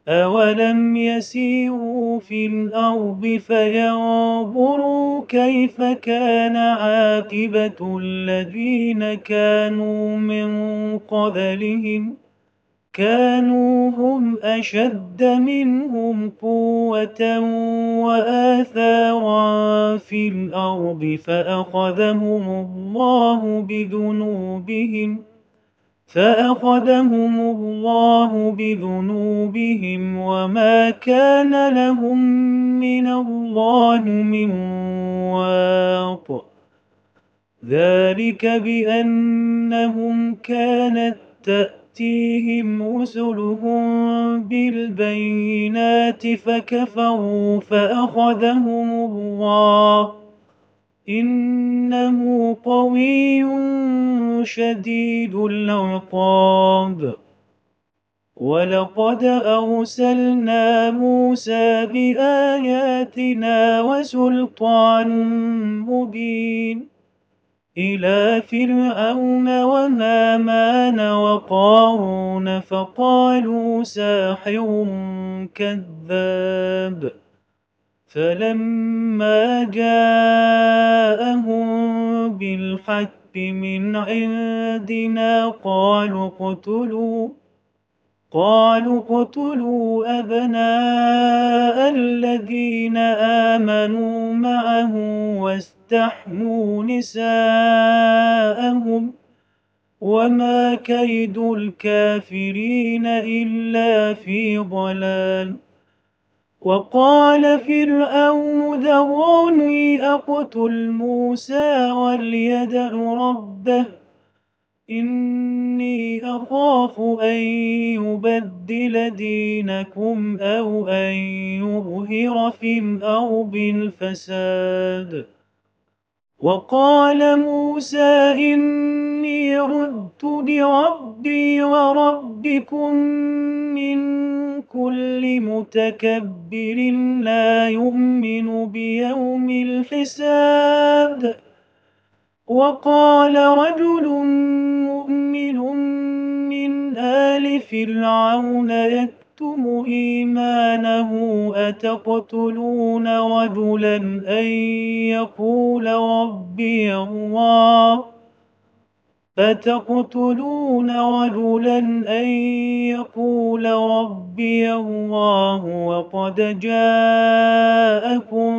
أولم يسيروا في الأرض فينظروا كيف كان عاقبة الذين كانوا من قبلهم كانوا هم أشد منهم قوة وآثارا في الأرض فأخذهم الله بذنوبهم وما كان لهم من الله من واق. ذلك بأنهم كانت تأتيهم رسلهم بالبينات فكفروا فأخذهم الله إنه قوي شديد العقاب. ولقد أرسلنا موسى بآياتنا وسلطان مبين إلى فرعون وهامان وقارون فقالوا ساحر كذاب. فلما جاءهم بالحق من عندنا قالوا اقتلوا أبناء الذين آمنوا معه واستحيوا نساءهم وما كيد الكافرين إلا في ضلال. وقال فرعون ذروني أقتل موسى وليدع ربه إني أخاف أن يبدل دينكم أو أن يظهر في الأرض الفساد. وقال موسى إني عدت لربي وربكم من كل متكبر لا يؤمن بيوم الحساب. وقال رجل مؤمن من آل فرعون يكتم إيمانه أتقتلون رجلا أن يقول ربي الله وقد جاءكم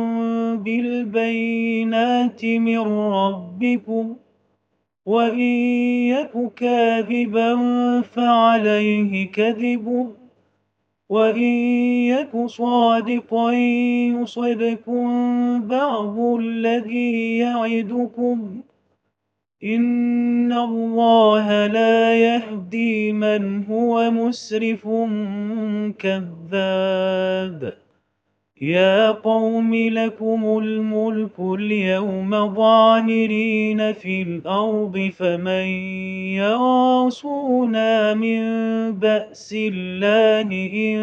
بالبينات من ربكم وإن يك كاذبا فعليه كذبه وإن يك صادقا يصبكم بعض الذي يعدكم إن الله لا يهدي من هو مسرف كذاب. يا قوم لكم الملك اليوم ظاهرين في الأرض فمن ينصرنا من بأس الله إن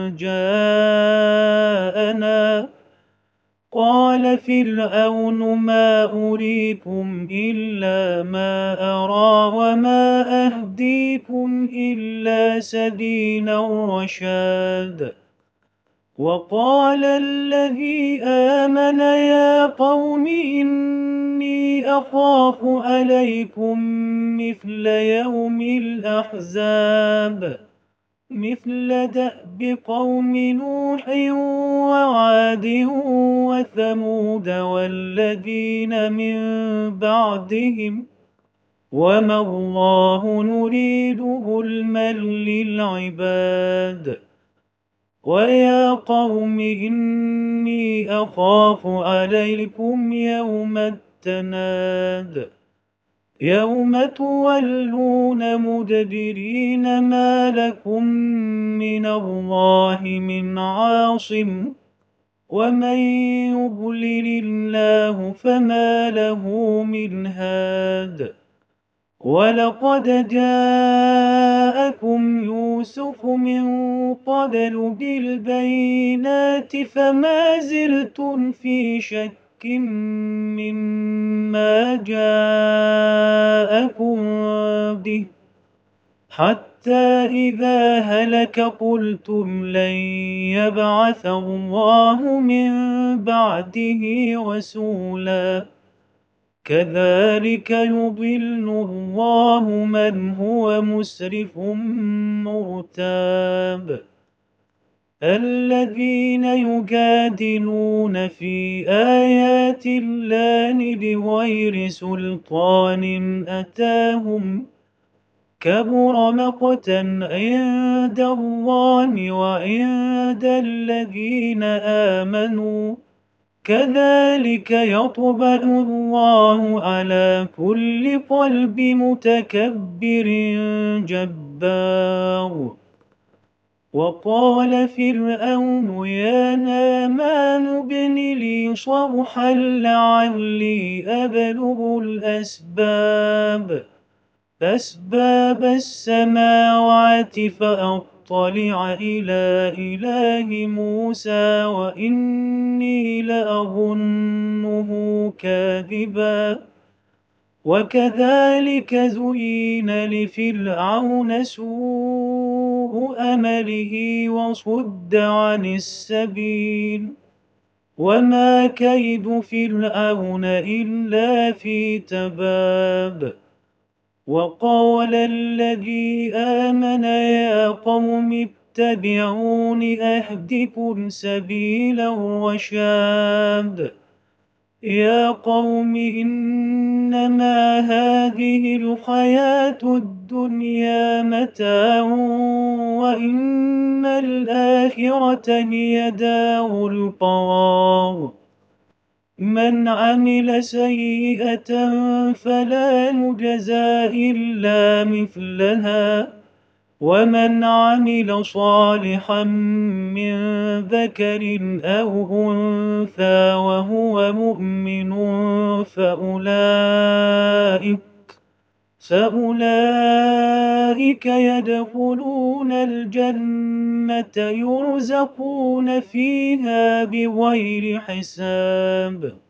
جاءنا. قال فرعون ما أريكم إلا ما أرى وما أهديكم إلا سبيل الرشاد. وقال الذي آمن يا قوم إني أخاف عليكم مثل يوم الأحزاب مثل دأب قوم نوح وعاد وثمود والذين من بعدهم وما الله نريد ظلما للعباد. ويا قوم إني أخاف عليكم يوم التناد يوم تولون مدبرين ما لكم من الله من عاصم ومن يضلل الله فما له من هاد. ولقد جاءكم يوسف من قبل بالبينات فما زلتم في شك مما جاءكم به حتى حتى إذا هلك قلتم لن يبعث الله من بعده رسولا كذلك يضل الله من هو مسرف مرتاب الذين يجادلون في آيات الله بغير سلطان أتاهم كبر مقتا عند الله وعند الذين آمنوا كذلك يطبع الله على كل قلب متكبر جبار وقال فرعون يا هامان ابن لي صرحا لعلي أبلغ أسباب السماوات فأطلع إلى إله موسى وإني لأظنه كاذبا وكذلك زين لفرعون سوء أمله وصد عن السبيل وما كيد فرعون إلا في تباب وقال الذي آمن يا قوم اتبعون أهدكم سبيل الرشاد يا قوم إنما هذه الحياة الدنيا متاع وإن الآخرة هي دار القرار من عمل سيئة فلا يجزى إلا مثلها ومن عمل صالحا من ذكر أو أنثى وهو مؤمن فأولئك يدخلون الجنة يرزقون فيها بغير حساب